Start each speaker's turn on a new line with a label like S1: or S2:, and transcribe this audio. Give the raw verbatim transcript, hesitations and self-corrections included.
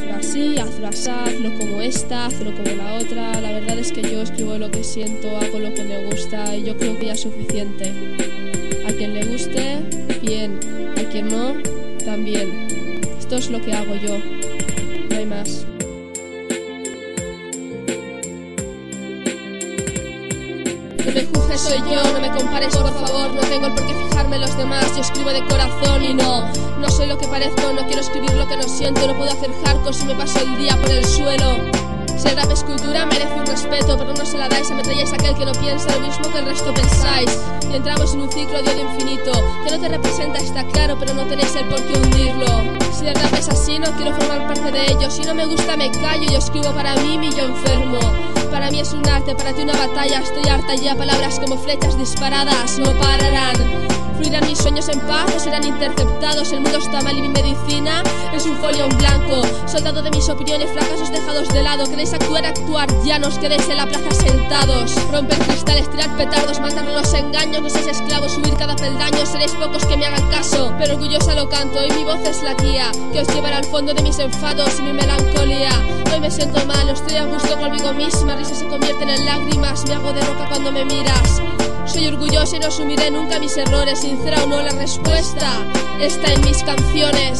S1: hazlo así, hazlo así, hazlo como esta, hazlo como la otra. La verdad es que yo escribo lo que siento, hago lo que me gusta y yo creo que ya es suficiente. A quien le guste, bien, a quien no, también. Esto es lo que hago yo, no hay más. No me juzgues, soy yo, no me compares por favor. No tengo el por qué fijarme en los demás, yo escribo de corazón y no No soy lo que parezco, no quiero escribir lo que no siento. No puedo hacer hardcore si me paso el día por el suelo. Si el rap es cultura merece un respeto, pero no se la dais, ametralláis a aquel que no piensa lo mismo que el resto pensáis. Y entramos en un ciclo de odio infinito, que no te representa, está claro, pero no tenéis el por qué hundirlo. Si el rap es así, no quiero formar parte de ello. Si no me gusta me callo, yo escribo para mí, mi yo enfermo. Para mí es un arte, para ti una batalla. Estoy harta ya, palabras como flechas disparadas no pararán. Fluirán mis sueños en paz o serán interceptados. El mundo está mal y mi medicina es un folio en blanco. Soldado de mis opiniones, fracasos dejados de lado. Queréis actuar, actuar, ya no os quedéis en la plaza sentados. Romper cristales, tirar petardos, matar los engaños. No seáis esclavos, subir cada peldaño. Seréis pocos que me hagan caso, pero orgullosa lo canto y mi voz es la guía que os llevará al fondo de mis enfados y mi melancolía. Hoy me siento mal, estoy a gusto conmigo misma. Risas se convierten en lágrimas, me hago de roca cuando me miras. Soy orgullosa y no asumiré nunca mis errores. Sincera o no, la respuesta está en mis canciones.